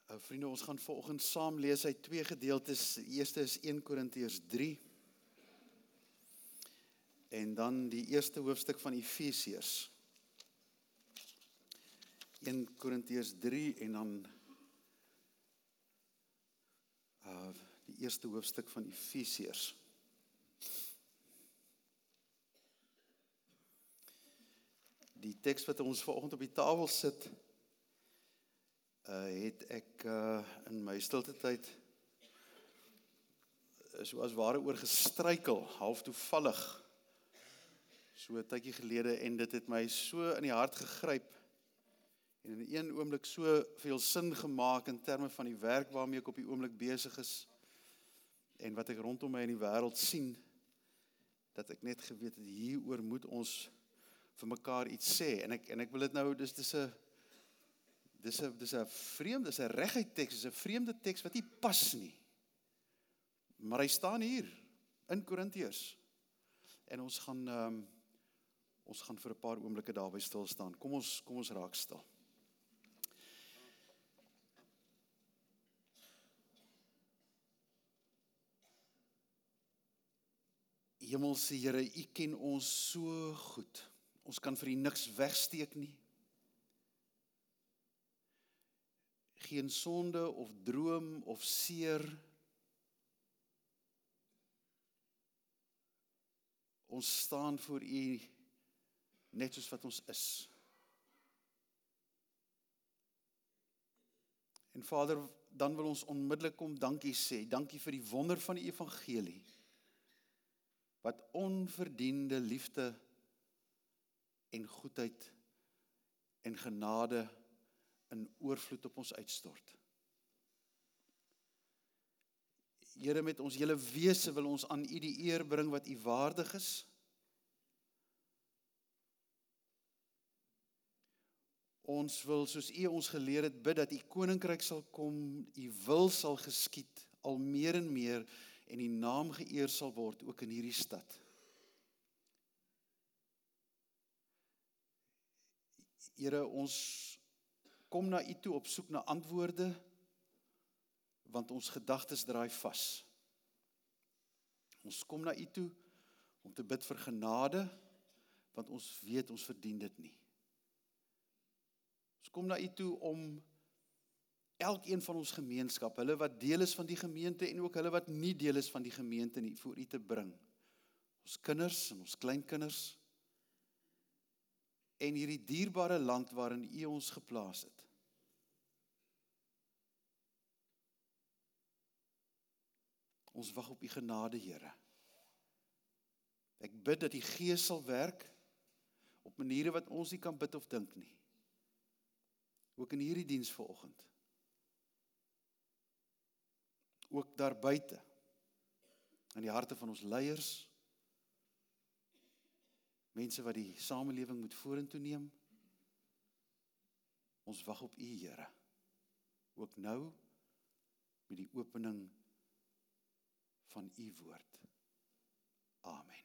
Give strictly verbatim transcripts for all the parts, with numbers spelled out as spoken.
Uh, vriende, ons gaan vanoggend saam lees uit twee gedeeltes. Die eerste is Eerste Korintiërs drie. En dan die eerste hoofstuk van Efesiërs. Eerste Korintiërs drie en dan uh, die eerste hoofstuk van Efesiërs. Die teks wat ons vanoggend op die tafel sit, Uh, het ek uh, in my stilte tyd so as ware oor gestruikel, half toevallig, so 'n tydjie gelede, en dit het my so in die hart gegryp, en in een oomblik so veel sin gemaak in terme van die werk waarmee ek op die oomblik besig is, en wat ek rondom my in die wêreld sien, dat ek net geweet het, hieroor moet ons vir mekaar iets sê, en ek, en ek wil dit nou, dis dis 'n Dis 'n dis 'n vreemde, dis 'n reguit teks, dis 'n vreemde teks wat nie pas nie. Maar hy staan hier in Korintiërs. En ons gaan um, ons gaan vir 'n paar oomblikke daarby stil staan. Kom ons kom ons raak stil. Hemelse Here, U ken ons so goed. Ons kan vir U niks wegsteek nie. Geen sonde of droom of seer. Ons staan voor U net soos wat ons is. En Vader, dan wil ons onmiddellik kom dankie sê. Dankie vir die wonder van die evangelie. Wat onverdiende liefde en goedheid en genade in oorvloed op ons uitstort. Here, met ons hele wese wil ons aan U die eer bring wat U waardig is. Ons wil, soos U ons geleer het, bid dat U koninkryk sal kom, U wil sal geskied, al meer en meer, en U naam geëer sal word, ook in hierdie stad. Here, ons kom na U toe op soek na antwoorde, want ons gedagtes draai vas. Ons kom na U toe om te bid vir genade, want ons weet ons verdien dit nie. Ons kom na U toe om elkeen van ons gemeenskap, hulle wat deel is van die gemeente en ook hulle wat nie deel is van die gemeente nie, voor U te bring. Ons kinders en ons kleinkinders, en hierdie dierbare land waarin U ons geplaas het. Ons wag op U genade, Here. Ek bid dat die Gees sal werk op maniere wat ons nie kan bid of dink nie. Ook in hierdie diens vanoggend. Ook daar buite, in die harte van ons leiers, mense wat die samelewing moet vorentoe neem. Ons wag op U, Here. Ook nou met die opening van U woord. Amen.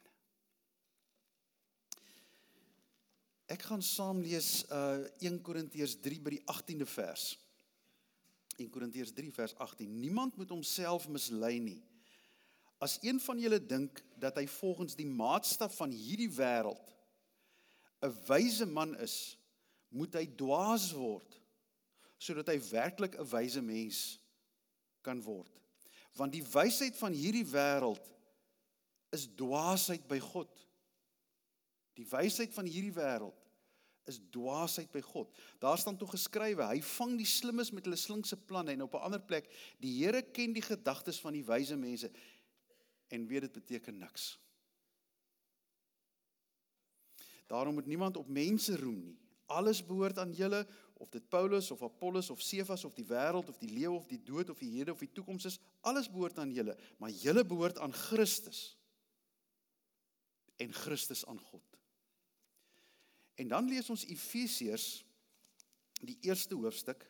Ek gaan saam lees uh, Eerste Korintiërs drie by die agtiende vers. Eerste Korintiërs drie vers agttien. Niemand moet homself mislei nie. As een van julle dink dat hy volgens die maatstaf van hierdie wêreld 'n wyse man is, moet hy dwaas word, sodat hy werklik 'n wyse mens kan word. Want die wysheid van hierdie wêreld is dwaasheid by God. Die wysheid van hierdie wêreld is dwaasheid by God. Daar staan toe geskrywe, hy vang die slimmes met hulle slinkse planne, en op 'n ander plek, die Here ken die gedagtes van die wyse mense, en weet dit beteken niks. Daarom moet niemand op mense roem nie. Alles behoort aan julle, of dit Paulus of Apollos of Cephas of die wêreld of die leeu of die dood of die hede of die toekoms is, alles behoort aan julle, maar julle behoort aan Christus en Christus aan God. En dan lees ons Efesiërs, die eerste hoofstuk.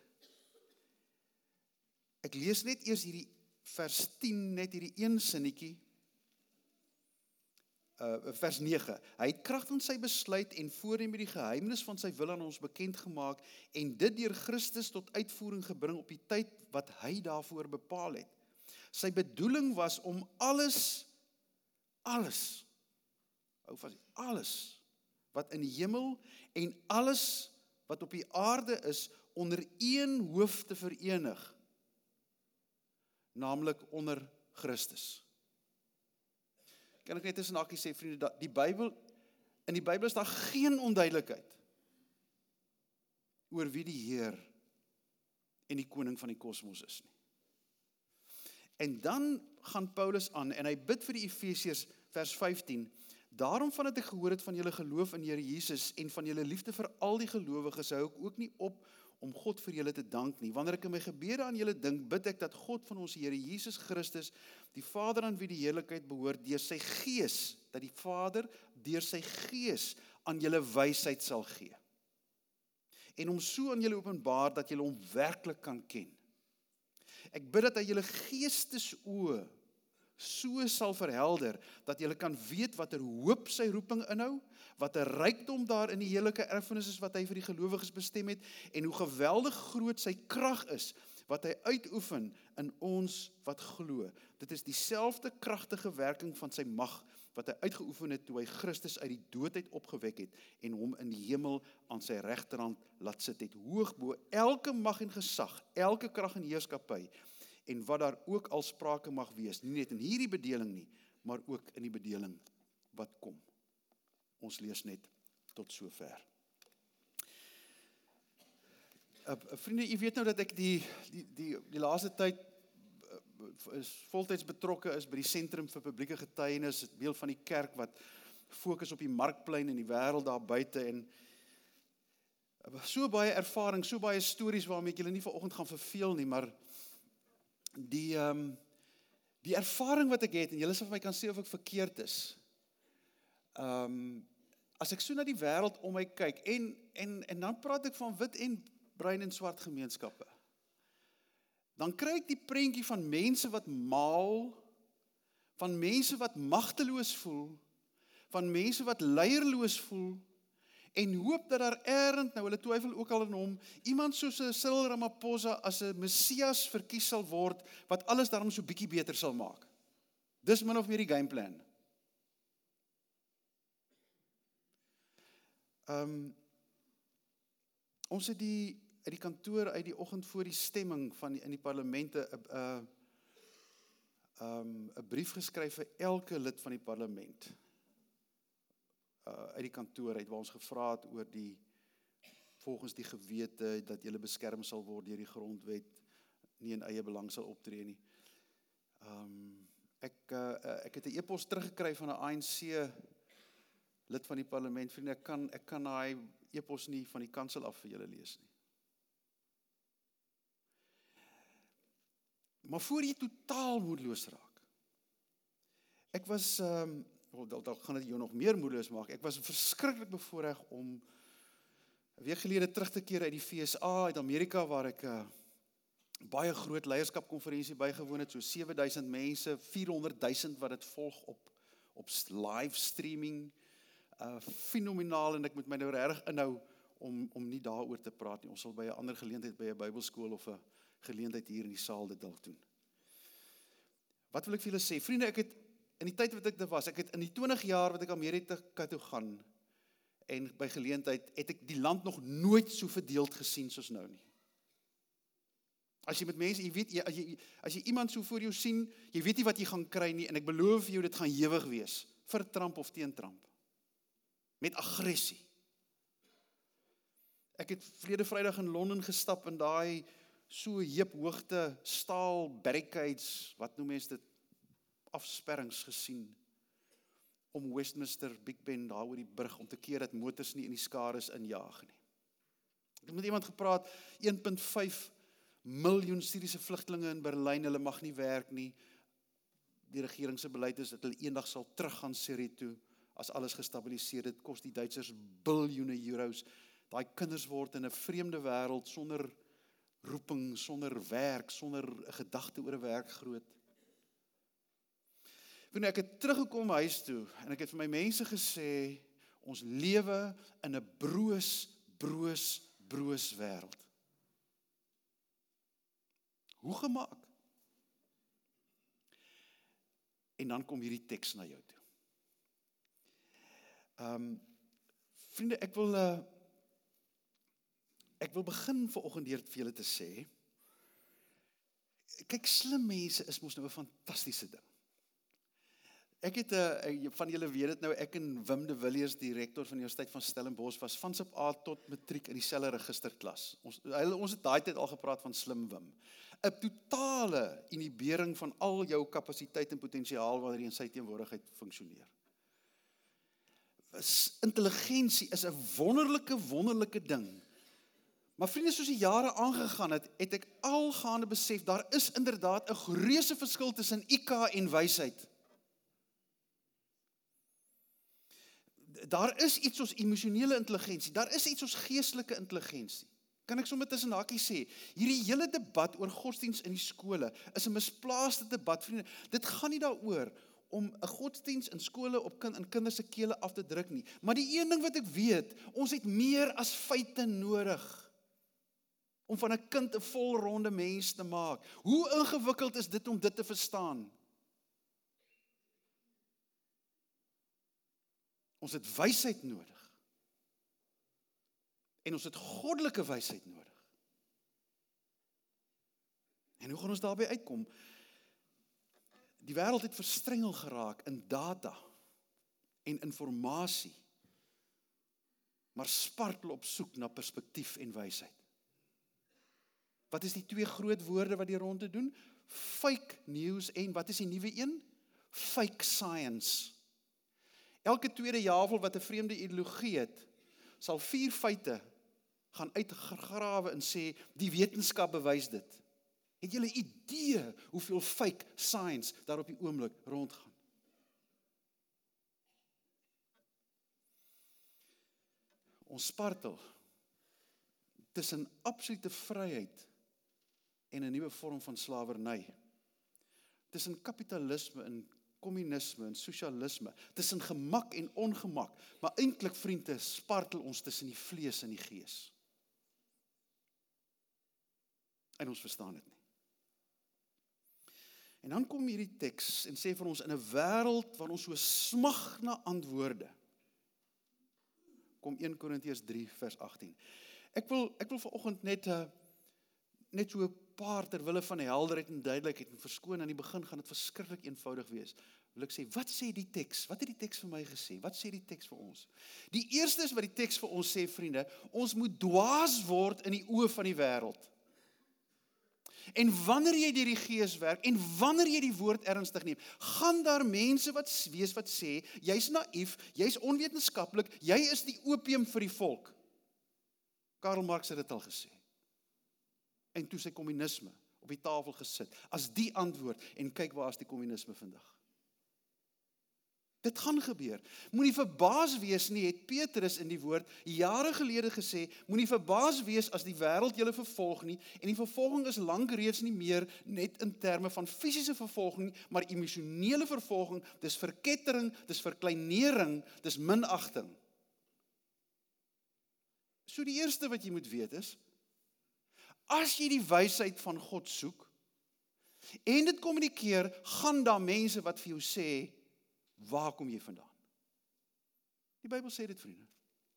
Ek lees net eers hierdie vers tien, net hierdie een sinnetjie, uh, vers nege. Hy het kragtens sy besluit en voorheen met die geheimnis van sy wil aan ons bekend gemaak en dit deur Christus tot uitvoering gebring op die tyd wat hy daarvoor bepaal het. Sy bedoeling was om alles, alles, hou vas, alles wat in die hemel en alles wat op die aarde is, onder een hoof te verenig, naamlik onder Christus. Kan ek net tussen hakies sê, vriende, die Bybel, in die Bybel is daar geen onduidelikheid oor wie die Heer en die koning van die kosmos is nie. En dan gaan Paulus aan, en hy bid vir die Efesiërs, vers vyftien, daarom van het ek gehoor het van julle geloof in Here Jesus en van julle liefde vir al die gelowiges, hou ek ook nie op om God vir julle te dank nie. Wanneer ek in my gebede aan julle dink, bid ek dat God van ons Here Jesus Christus, die Vader aan wie die heerlikheid behoort, deur sy gees, dat die Vader deur sy gees aan julle wysheid sal gee. En om so aan julle openbaar, dat julle hom werklik kan ken. Ek bid dat hy julle geestesoë so sal verhelder, dat julle kan weet wat er hoop sy roeping inhou, wat er rykdom daar in die heerlike erfenis is wat hy vir die gelowiges bestem het, en hoe geweldig groot sy krag is, wat hy uitoefen in ons wat glo. Dit is dieselfde kragtige werking van sy mag, wat hy uitgeoefen het toe hy Christus uit die doodheid opgewek het, en hom in die hemel aan sy regterhand laat sit het, hoog bo elke mag en gesag, elke krag en heerskappy, en wat daar ook al sprake mag wees, nie net in hierdie bedeling nie, maar ook in die bedeling wat kom. Ons lees net tot sover. Uh, vriende, jy weet nou dat ek die, die, die, die laaste tyd uh, is voltyds betrokke is by die Sentrum vir Publieke Getuienis, deel van die kerk wat fokus op die markplein en die wêreld daar buite, en uh, so baie ervaring, so baie stories waarmee ek julle nie vanoggend gaan verveel nie, maar Die, um, die ervaring wat ek het, en julle sal vir my kan sê of ek verkeerd is, um, as ek so na die wêreld om my kyk, en, en, en dan praat ek van wit en bruin en swart gemeenskappe, dan kry ek die prentjie van mense wat maal, van mense wat magteloos voel, van mense wat leierloos voel, en hoop dat daar erend, nou hulle twyfel ook al in hom, iemand soos Cyril Ramaphosa as 'n Messias verkies sal word, wat alles daarom so bietjie beter sal maak. Dis min of meer die gameplan. Um, ons het die, uit die kantoor, uit die oggend voor die stemming van die, in die parlemente, 'n um, 'n brief geskryf vir elke lid van die parlement. Uh, uit die kantoor uit, waar ons gevra het oor die, volgens die gewete, dat julle beskerm sal word deur die grondwet, nie in eie belang sal optree nie. Um, ek, uh, ek het 'n e-pos teruggekry van 'n A N C lid van die parlement, vriende, ek kan, ek kan daai e-pos nie van die kansel af vir julle lees nie. Maar voor jy totaal moedeloos raak, ek was, um, Dat, dat gaan dit jou nog meer moedeloos maak. Ek was verskriklik bevoorreg om 'n week gelede terug te keer uit die V S A, uit Amerika, waar ek 'n uh, baie groot leierskapkonferensie bygewoon het, so sewe duisend mense, vierhonderd duisend wat dit volg op, op live streaming, uh, fenomenaal, en ek moet my nou regtig inhou om, om nie daaroor te praat nie. Ons sal by 'n ander geleentheid, by 'n Bybelskool of 'n geleentheid hier in die saal dit dalk doen. Wat wil ek vir julle sê? Vriende, ek het in die tyd wat ek daar was, ek het in die twintig jaar wat ek Amerika toe gaan, en by geleentheid, het ek die land nog nooit so verdeeld gesien soos nou nie. As jy met mense, jy weet, as jy, as jy iemand so voor jou sien, jy weet nie wat jy gaan kry nie, en ek beloof jou, dit gaan ewig wees, vir Trump of teen Trump, met aggressie. Ek het verlede Vrydag in Londen gestap, in daai so heuphoogte staal barricades, wat noem mens dit, afsperrings gesien, om Westminster, Big Ben, daar oor die brug, om te keer dat motors nie in die skares injaag nie. Ek het met iemand gepraat, een komma vyf miljoen Syriese vlugtelinge in Berlyn, hulle mag nie werk nie. Die regering se beleid is dat hulle eendag sal teruggaan Syrië toe, as alles gestabiliseer het, kos die Duitsers biljoene euros. Daai kinders word in 'n vreemde wêreld, sonder roeping, sonder werk, sonder 'n gedagte oor 'n werk groot. Vriende, ek het teruggekom huis toe, en ek het vir my mense gesê, ons lewe in 'n broos, broos, broos wêreld. Hoe gemaak? En dan kom hierdie teks na jou toe. Um, vriende, ek wil, uh, ek wil begin vanoggend deur vir julle te sê, kyk, slim mense is mos nou 'n fantastiese ding. Ek het, uh, van julle weet dit nou, ek en Wim de Villiers, die rektor van die Universiteit van Stellenbosch, was van sub A tot matriek in dieselfde registerklas. Ons, ons het daai tyd al gepraat van slim Wim. 'n Totale inhibering van al jou kapasiteit en potensiaal wanneer jy in sy teenwoordigheid funksioneer. Intelligensie is 'n wonderlike, wonderlike ding. Maar vriende, soos die jare aangegaan het, het ek algaande besef, daar is inderdaad 'n reuse verskil tussen I Q en wysheid. Daar is iets soos emosionele intelligensie, daar is iets soos geestelike intelligensie. Kan ek sommer tussen hakies sê, hierdie hele debat oor godsdiens in die skole is 'n misplaaste debat, vriende. Dit gaan nie daaroor om 'n godsdiens in skole op kind, in kinders se kele af te druk nie. Maar die een ding wat ek weet, ons het meer as feite nodig om van 'n kind 'n volronde mens te maak. Hoe ingewikkeld is dit om dit te verstaan? Ons het wysheid nodig. En ons het goddelike wysheid nodig. En hoe gaan ons daarby uitkom? Die wêreld het verstrengel geraak in data en informasie, maar spartel op soek na perspektief en wysheid. Wat is die twee groot woorde wat die ronde doen? Fake news en wat is die nuwe een? Fake science. Elke tweede javel wat 'n vreemde ideologie het, sal vier feite gaan uitgrawe en sê, die wetenskap bewys dit. Het julle 'n idee hoeveel fake science daar op die oomblik rondgaan? Ons spartel tussen absolute vryheid en 'n nuwe vorm van slawerny. Tussen kapitalisme en kommunisme en sosialisme, tussen gemak en ongemak, maar eintlik, vriende, spartel ons tussen die vlees en die gees. En ons verstaan dit nie. En dan kom hierdie teks en sê vir ons, in 'n wêreld waar ons so smag na antwoorde, kom Eerste Korintiërs drie vers agttien. Ek wil, ek wil vanoggend net, uh, net so 'n paar terwille van die helderheid en duidelikheid en verskoon, aan die begin gaan dit verskriklik eenvoudig wees. Wil ek sê, wat sê die teks? Wat het die teks vir my gesê? Wat sê die teks vir ons? Die eerste is wat die teks vir ons sê, vriende, ons moet dwaas word in die oë van die wêreld. En wanneer jy deur die Gees werk, en wanneer jy die woord ernstig neem, gaan daar mense wat wees wat sê, jy's naïef, jy's onwetenskaplik, jy is die opium vir die volk. Karl Marx het dit al gesê. En toe sy kommunisme op die tafel gesit, as die antwoord, en kyk waar is die kommunisme vandag. Dit gaan gebeur. Moenie verbaas wees nie, het Petrus in die woord jare gelede gesê, moenie verbaas wees as die wêreld julle vervolg nie, en die vervolging is lank reeds nie meer net in terme van fisiese vervolging, maar emosionele vervolging, dis verkettering, dis verkleinering, dis minagting. So die eerste wat jy moet weet is, as jy die wysheid van God soek, en dit kommunikeer, gaan daar mense wat vir jou sê, waar kom jy vandaan? Die Bybel sê dit, vriende.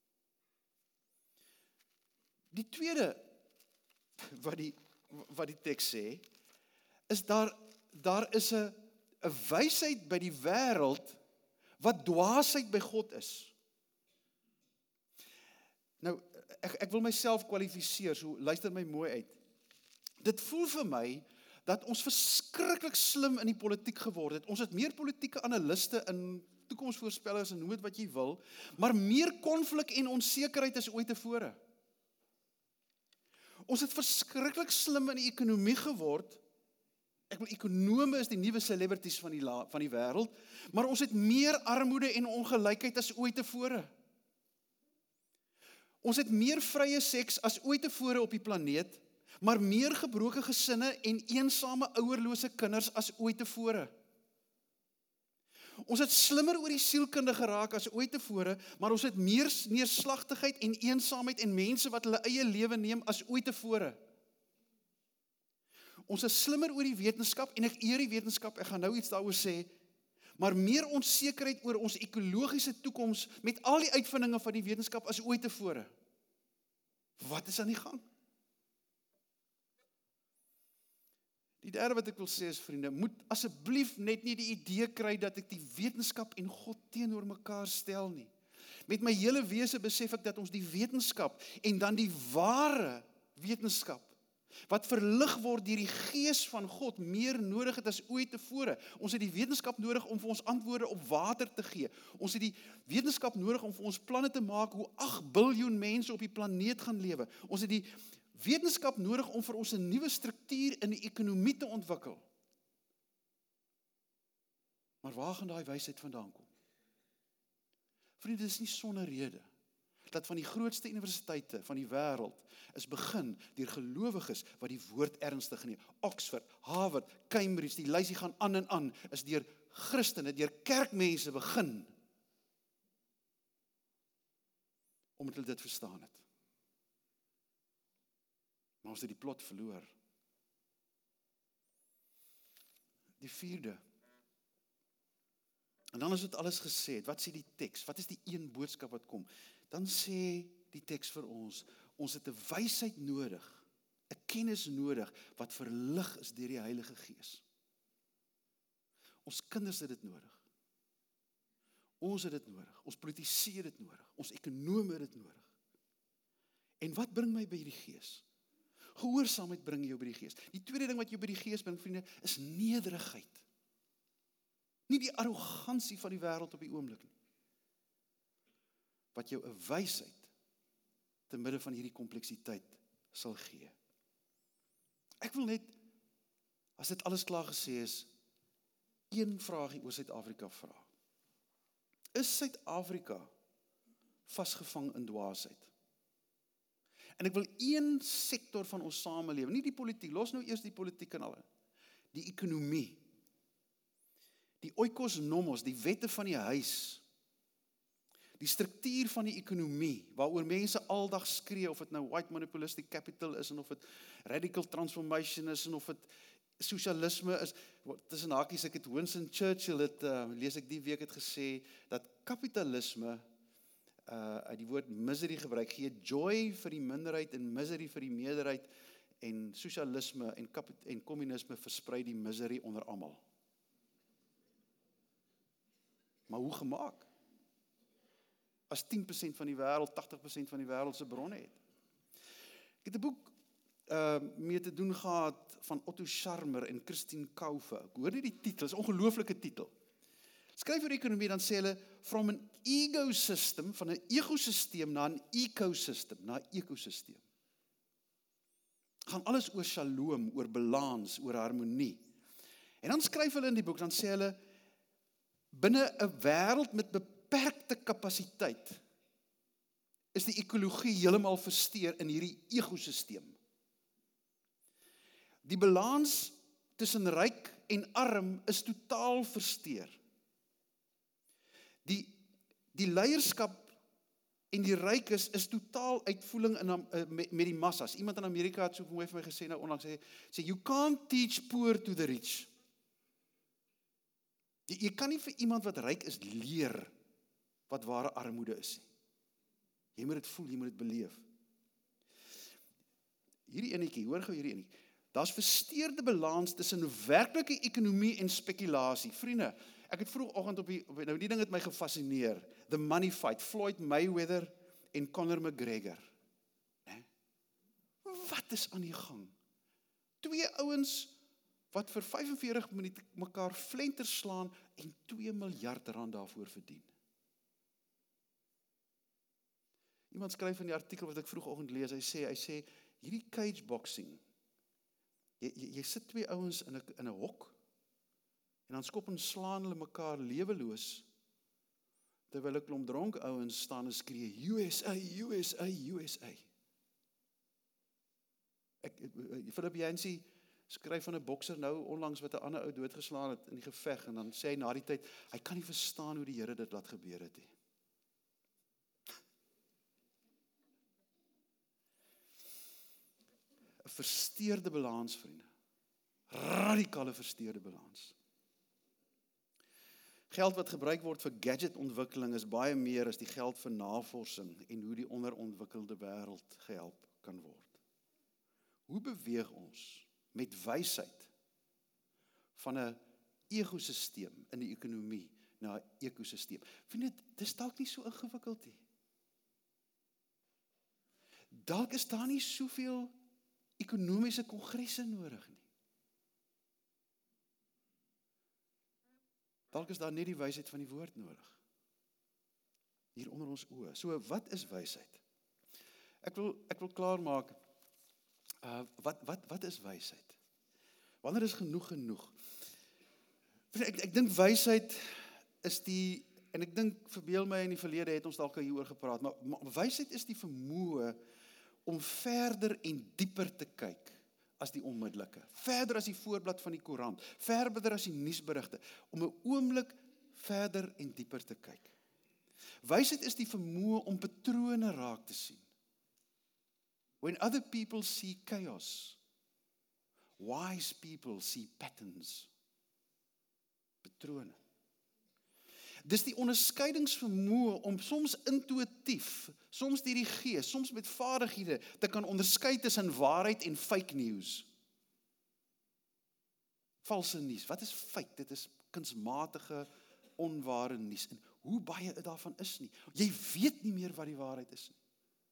Die tweede wat die, wat die teks sê, is daar, daar is 'n 'n wysheid by die wêreld wat dwaasheid by God is. Nou, ek, ek wil myself kwalifiseer, so luister my mooi uit. Dit voel vir my dat ons verskriklik slim in die politiek geword het. Ons het meer politieke analiste en toekomsvoorspellers en noem dit wat jy wil, maar meer konflik en onsekerheid as ooit tevore. Ons het verskriklik slim in die ekonomie geword. Ek wil ekonome is die nuwe celebrities van die la, van die wêreld, maar ons het meer armoede en ongelykheid as ooit tevore. Ons het meer vrye seks as ooit tevore op die planeet, maar meer gebroke gesinne en eensame ouerlose kinders as ooit tevore. Ons het slimmer oor die sielkunde geraak as ooit tevore, maar ons het meer neerslagtigheid en eensaamheid en mense wat hulle eie lewe neem as ooit tevore. Ons is slimmer oor die wetenskap en ek eer die wetenskap, ek gaan nou iets daaroor sê, maar meer onsekerheid oor ons ekologiese toekoms met al die uitvindinge van die wetenskap as ooit tevore. Wat is aan die gang? Die derde wat ek wil sê is, vriende, moet asseblief net nie die idee kry dat ek die wetenskap en God teenoor mekaar stel nie. Met my hele wese besef ek dat ons die wetenskap en dan die ware wetenskap wat verlig word deur die gees van God meer nodig het as ooit tevore. Ons het die wetenskap nodig om vir ons antwoorde op water te gee. Ons het die wetenskap nodig om vir ons planne te maak hoe agt biljoen mense op die planeet gaan lewe. Ons het die wetenskap nodig om vir ons 'n nuwe struktuur in die ekonomie te ontwikkel. Maar waar gaan daai wysheid vandaan kom? Vriende, dit is nie sonder rede dat van die grootste universiteite van die wêreld is begin deur gelowiges wat die woord ernstig neem. Oxford, Harvard, Cambridge, die lysie gaan aan en aan, is deur Christene, deur kerkmense begin, omdat hulle dit verstaan het. Maar ons het die plot verloor. Die vierde. En dan is dit alles gesê, wat sê die teks? Wat is die een boodskap wat kom? Dan sê die teks vir ons, ons het 'n wysheid nodig, 'n kennis nodig, wat verlig is deur die Heilige Gees. Ons kinders het dit nodig. Ons het dit nodig. Ons politici het dit nodig. Ons ekonome het dit nodig. En wat bring my by die Gees? Gehoorsaamheid bring jou by die Gees. Die tweede ding wat jou by die Gees bring, vriende, is nederigheid. Nie die arrogansie van die wêreld op die oomblik nie. Wat jou 'n wysheid te midde van hierdie kompleksiteit sal gee. Ek wil net, as dit alles klaar gesê is, een vraagie oor Suid-Afrika vra. Is Suid-Afrika vasgevang in dwaasheid? En ek wil een sektor van ons samelewing, nie die politiek, los nou eers die politiek en al, die ekonomie, die oikos nomos, die wette van die huis, die struktuur van die ekonomie, waaroor mense aldag skree, of dit nou white monopolistic capital is, en of dit radical transformation is, en of dit sosialisme is, tussen hakies, ek het Winston Churchill, het, uh, lees ek die week het gesê, dat kapitalisme, uh, uit die woord misery gebruik, gee joy vir die minderheid, en misery vir die meerderheid, en sosialisme en, en kommunisme versprei die misery onder almal. Maar hoe gemaak? As tien persent van die wêreld, tagtig persent van die wêreld se bronne het. Ek het 'n boek uh, mee te doen gehad van Otto Scharmer en Christine Kaufe. Ek hoor nie die titel, is 'n ongelooflike titel. Skryf oor ekonomie, dan sê hulle, from an ecosystem, van 'n ekosisteem na 'n ecosystem, na 'n ekosisteem. Gaan alles oor shalom, oor balans, oor harmonie. En dan skryf hulle in die boek, dan sê hulle, binne 'n wêreld met beperkte kapasiteit is die ekologie heeltemal versteur in hierdie ekosisteem. Die balans tussen ryk en arm is totaal versteur. Die, die leierskap en die rykes is totaal uitvoering in, uh, met, met die massas. Iemand in Amerika het so mooi vir my gesê, nou onlangs sê, sê, you can't teach poor to the rich. Jy, jy kan nie vir iemand wat ryk is leer wat ware armoede is. Jy moet dit voel, jy moet dit beleef. Hierdie enetjie, hoor gou hierdie enetjie. Daar's versteurde balans tussen werklike ekonomie en spekulasie. Vriende, ek het vroegoggend op die, nou die ding het my gefascineer. The money fight, Floyd Mayweather en Conor McGregor. Nee? Wat is aan die gang? Twee ouens wat vir vyf en veertig minute mekaar flenter slaan en twee miljard rand daarvoor verdien. Iemand skryf in die artikel wat ek vroegoggend lees, hy sê, hy sê, hierdie cage boxing, jy, jy, jy sit twee ouens in 'n in 'n hok, en dan skop en slaan hulle mekaar leweloos, terwyl 'n klomp dronk ouens staan en skree, U S A, U S A, U S A. Ek, Philip Yancey skryf van 'n bokser nou onlangs wat 'n ander ou doodgeslaan het in die geveg, en dan sê hy na die tyd, hy kan nie verstaan hoe die Here dit laat gebeur het nie. 'n Versteurde balans, vriende. Radikale versteurde balans. Geld wat gebruik word vir gadgetontwikkeling is baie meer as die geld vir navorsing en hoe die onderontwikkelde wêreld gehelp kan word. Hoe beweeg ons met wysheid van 'n ekosisteem in die ekonomie na 'n ekosisteem? Vriende, dis dalk nie so ingewikkeld nie. Dalk is daar nie soveel ekonomiese kongresse nodig nie. Dalk is daar net die wysheid van die woord nodig. Hier onder ons oë. So, wat is wysheid? Ek wil ek wil klaarmaak. Uh, wat wat wat is wysheid? Wanneer is genoeg genoeg? Ek ek dink wysheid is die, en ek dink verbeel my in die verlede het ons dalk hieroor gepraat, maar, maar wysheid is die vermoë om verder en dieper te kyk as die onmiddellike, verder as die voorblad van die koerant, verder as die nuusberigte, om 'n oomblik verder en dieper te kyk. Wysheid is die vermoë om patrone raak te sien. When other people see chaos, wise people see patterns. Patrone. Dis die onderskeidingsvermoë om soms intuïtief, soms deur die gees, soms met vaardighede te kan onderskei tussen waarheid en fake news. Valse nuus. Wat is feit? Dit is kunsmatige, onware nuus. En hoe baie daarvan is nie. Jy weet nie meer wat die waarheid is nie.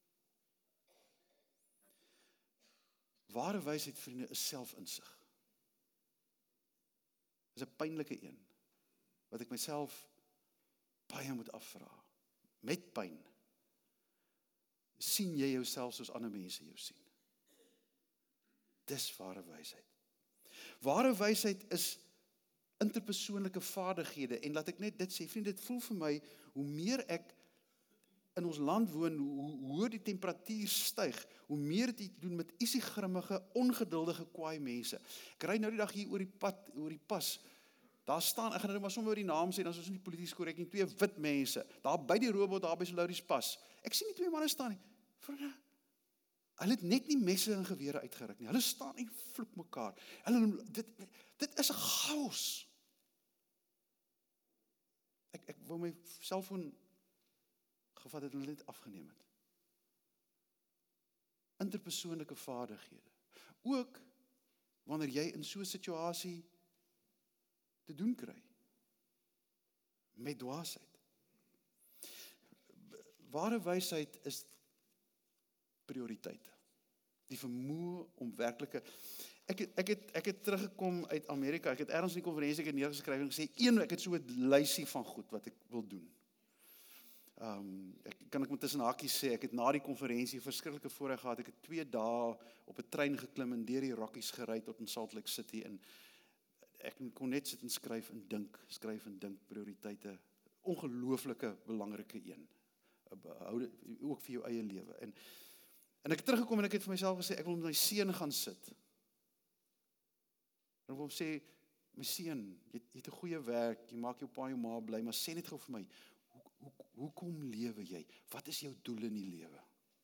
Ware wysheid, vriende, is selfinsig. Dis 'n pynlike een, wat ek myself baie moet afvra. Met pyn. Sien jy jouself soos ander mense jou sien? Dis ware wysheid. Ware wysheid is interpersoonlike vaardighede, en laat ek net dit sê, vriend, dit voel vir my, hoe meer ek in ons land woon, hoe hoër die temperatuur styg, hoe meer dit te doen met isie grimmige, ongeduldige, kwaai mense. Ek ry nou die dag hier oor die pad, oor die pas, daar staan, ek gaan nou maar sommer oor die naam sê, dan is ons nie polities korrek nie, twee wit mense, daar by die robot, daar by Solauris pas. Ek sien die twee manne staan nie, vriende, hulle het net nie messe en gewere uitgeruk nie, hulle staan en vloek mekaar, hulle, dit, dit is 'n chaos. Ek, ek wou my selfoon gevat het en hulle net afgeneem het. Interpersoonlike vaardighede. Ook wanneer jy in so 'n situasie te doen kry. Met dwaasheid. Ware wysheid is prioriteite. Die vermoë om werklike, ek het, ek het, ek het teruggekom uit Amerika, ek het ergens in die konferensie ek het neergeskryf en gesê, een, ek het so 'n lysie van goed wat ek wil doen. Um, ek kan ek moet tussen hakies sê, ek het na die konferensie verskriklike voorreg gehad, ek het twee dae op 'n trein geklim en deur die Rockies gery tot in Salt Lake City, en ek kon net sit en skryf en dink, skryf en dink, prioriteite, ongelooflike belangrike een, behoud, ook vir jou eie lewe, en, en ek het teruggekom en ek het vir myself gesê, ek wil met my seun gaan sit, en ek wil sê, my seun, jy, jy het 'n goeie werk, jy maak jou pa en jou ma bly, maar sê net gou vir my, hoe, hoe, hoekom lewe jy? Wat is jou doel in die lewe?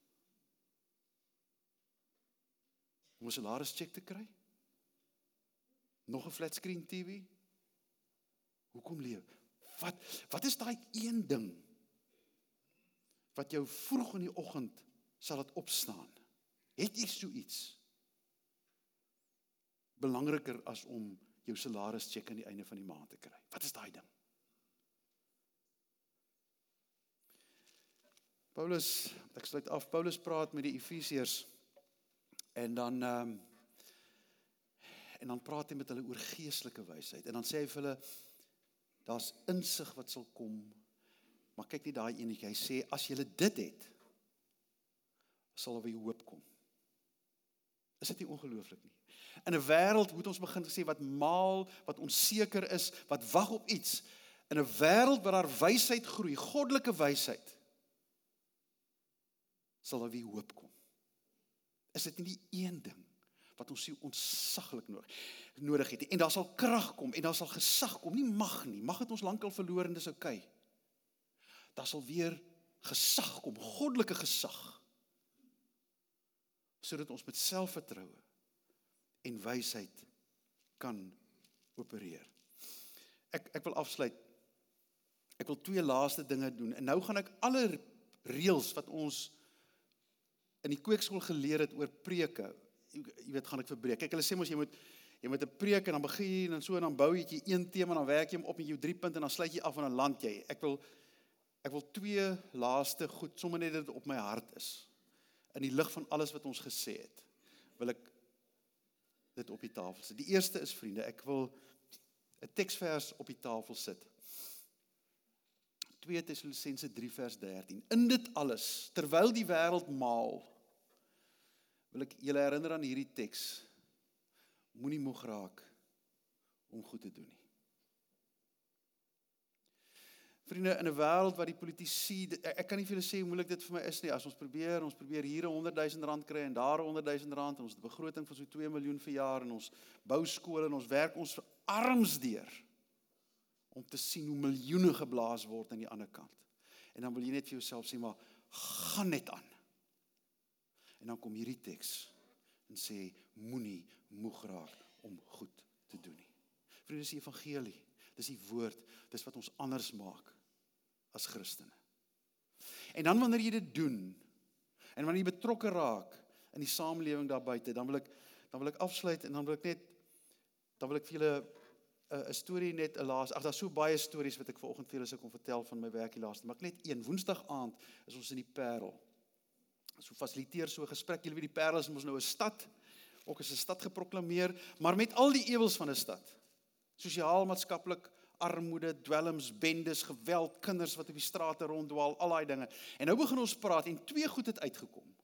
Om 'n salarischeck te kry? Nog 'n flat screen T V? Hoekom lewe? Wat, wat is daai een ding wat jou vroeg in die oggend sal dit opstaan? Het jy so iets belangriker as om jou salarischeck aan die einde van die maand te kry? Wat is daai ding? Paulus, ek sluit af, Paulus praat met die Efesiërs en dan um, en dan praat hy met hulle oor geestelike wysheid en dan sê hy vir hulle, daar's insig wat sal kom, maar kyk nie daai enetjie, hy sê, as julle dit het, sal er weer hoop kom. Is dit nie ongelooflik nie? In 'n wêreld moet ons begin sê wat maal, wat onseker is, wat wag op iets, in 'n wêreld waar daar wysheid groei, goddelike wysheid, sal er weer hoop kom. Is dit nie die een ding wat ons siel ontsaglik nodig, nodig het. En daar sal krag kom, en daar sal gesag kom, nie mag nie. Mag het ons lankal verloor en dis oukei. Daar sal weer gesag kom, goddelike gesag, sodat ons met selfvertroue en wysheid kan opereer. Ek, ek wil afsluit. Ek wil twee laaste dinge doen, en nou gaan ek alle reëls wat ons in die kweekskool geleer het oor preke, jy weet, gaan ek verbreek. Kijk, hulle sê mos, jy moet, jy moet 'n preek, en dan begin jy, en so, en dan bou jy een tema, en dan werk jy hom op met jou drie punt, en dan sluit jy af, en dan land jy. Ek wil, ek wil twee laaste goed, sommer net dit op my hart is, in die lig van alles wat ons gesê het, wil ek dit op die tafel sit. Die eerste is, vriende, ek wil 'n teksvers op die tafel sit. twee Tessalonisense drie vers dertien. In dit alles, terwyl die wêreld maal, wil ek julle herinner aan hierdie teks, moenie moeg raak om goed te doen nie. Vriende, in 'n wêreld wat die politici, ek kan nie vir julle sê hoe moeilik dit vir my is nie, as ons probeer, ons probeer hier honderd duisend rand kry, en daar honderd duisend rand, en ons het 'n begroting van so twee miljoen vir jaar, en ons bou skole, en ons werk ons arms deur, om te sien hoe miljoene geblaas word aan die ander kant. En dan wil jy net vir jouself sê, maar gaan net aan. En dan kom hierdie teks en sê, moenie moeg raak om goed te doen nie. Vriende, dis die evangelie, dis die woord, dis wat ons anders maak as Christene. En dan wanneer jy dit doen, en wanneer jy betrokke raak in die samelewing daar buite, dan wil ek, dan wil ek afsluit, en dan wil ek net, dan wil ek vir julle 'n storie net 'n laas, ag, daar's so baie stories wat ek vanoggend vir julle sou kon vertel van my werk die laaste, maar ek net een, woensdag aand is ons in die Parel. So fasiliteer so 'n gesprek, julle weet die Parel is mos nou 'n stad, ook is 'n stad geproklameer, maar met al die ewels van 'n stad. Sosiaal, maatskaplik, armoede, dwelms, bendes, geweld, kinders wat op die strate ronddwaal, al daai dinge. En nou begin ons praat, en twee goed het uitgekom.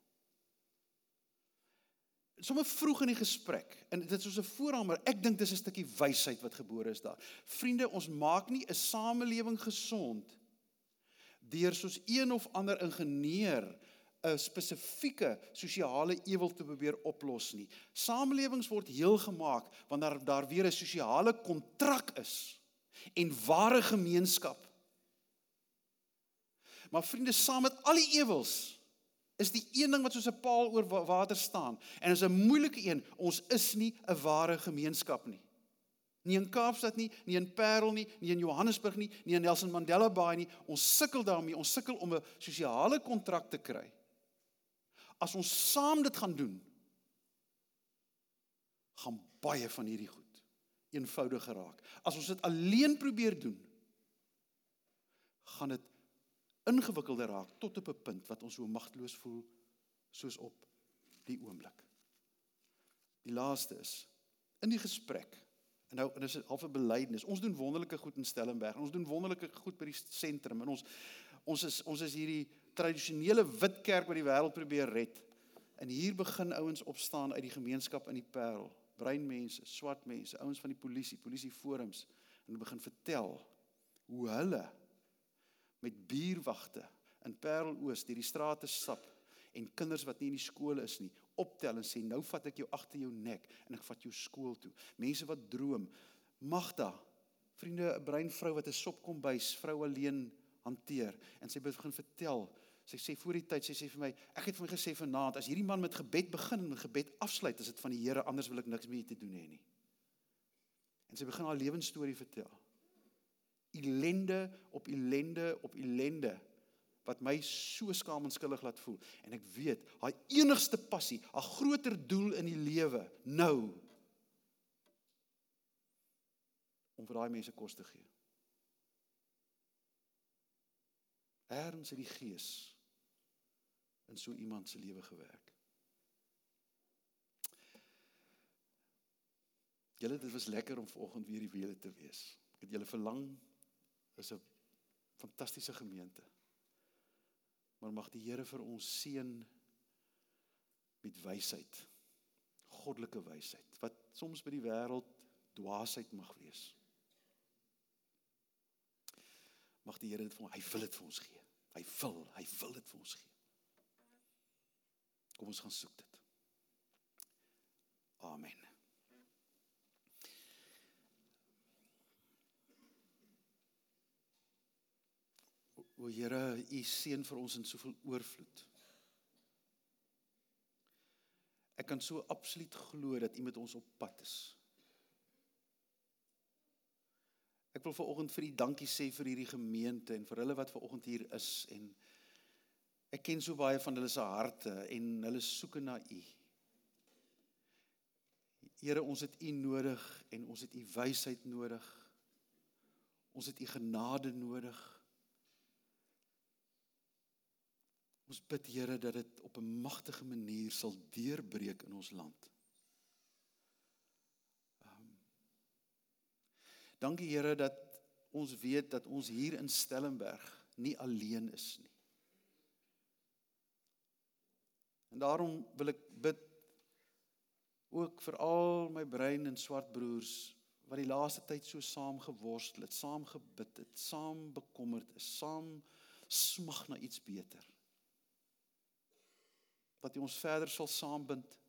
Sommige vroeg in die gesprek, en dit is soos 'n voorhamer, ek dink dis 'n stukkie wysheid wat gebore is daar. Vriende, ons maak nie 'n samelewing gesond deur soos een of ander ingenieur 'n spesifieke sosiale ewel te probeer oplos nie. Samelewings word heel gemaak wanneer daar weer 'n sosiale kontrak is en ware gemeenskap. Maar vriende, saam met al die ewels is die een ding wat soos 'n paal oor water staan, en is 'n moeilike een, ons is nie 'n ware gemeenskap nie. Nie in Kaapstad nie, nie in Parel nie, nie in Johannesburg nie, nie in Nelson Mandela Bay nie. Ons sukkel daarmee, ons sukkel om 'n sosiale kontrak te kry. As ons saam dit gaan doen, gaan baie van hierdie goed eenvoudig geraak. As ons dit alleen probeer doen, gaan dit ingewikkelder raak, tot op 'n punt wat ons so magteloos voel, soos op die oomblik. Die laaste is, in die gesprek, en nou, en dit is half 'n belydenis, ons doen wonderlike goed in Stellenberg, en ons doen wonderlike goed by die sentrum, en ons, ons is, ons is hierdie tradisionele wit kerk wat die wêreld probeer red, en hier begin ouens opstaan uit die gemeenskap in die Parel, breinmense, swart mense, ouens van die polisie, polisieforums, en hulle begin vertel, hoe hulle met buurwagte in Parel Oos deur die strate stap, en kinders wat nie in die skool is nie, optel en sê, nou vat ek jou agter jou nek, en ek vat jou skool toe. Mense wat droom, Magda, vriende, 'n breinvrou wat 'n sopkombuis, vrou alleen hanteer, en sy begin vertel, sy sê voor die tyd, sy sê vir my, ek het vir my gesê vanaand, as hierdie man met gebed begin, en gebed afsluit, is dit van die Here, anders wil ek niks meer te doen hê nie. En sy begin haar lewensstorie vertel. Ellende op ellende op ellende, wat my so skaam en skuldig laat voel. En ek weet, haar enigste passie, haar groter doel in die lewe, nou, om vir daai mense kos te gee. Erns het die Gees in so iemand se lewe gewerk. Julle, dit was lekker om vanoggend weer die wiele te wees. Ek het julle verlang, is 'n fantastiese gemeente. Maar mag die Here vir ons seën met wysheid, goddelike wysheid, wat soms by die wêreld dwaasheid mag wees. Mag die Here dit vir ons, hy wil dit vir ons gee. Hy wil, hy wil dit vir ons gee. Kom ons gaan soek dit. Amen. Amen. O Here, U seën vir ons in soveel oorvloed. Ek kan so absoluut glo dat U met ons op pad is. Ek wil vanoggend vir U dankie sê vir hierdie gemeente en vir hulle wat vanoggend hier is en ek ken so baie van hulle se harte en hulle soek na U. Here, ons het U nodig en ons het U wysheid nodig. Ons het U genade nodig. Ons bid, Here, dat dit op 'n magtige manier sal deurbreek in ons land. Um, dankie, Here, dat ons weet dat ons hier in Stellenberg nie alleen is nie. En daarom wil ek bid ook vir al my bruin en swart broers wat die laaste tyd so saam geworstel het, saam gebid het, saam bekommerd is, saam smag na iets beter. Dat U ons verder sal saambind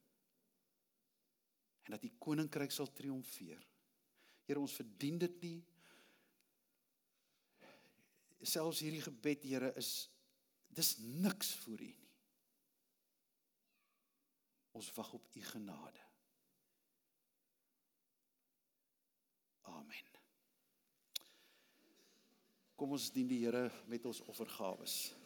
en dat die koninkryk sal triomfeer. Here, ons verdien dit nie. Selfs hierdie gebed, Here, is dis niks vir U nie. Ons wag op U genade. Amen. Kom ons dien die Here met ons offergawes.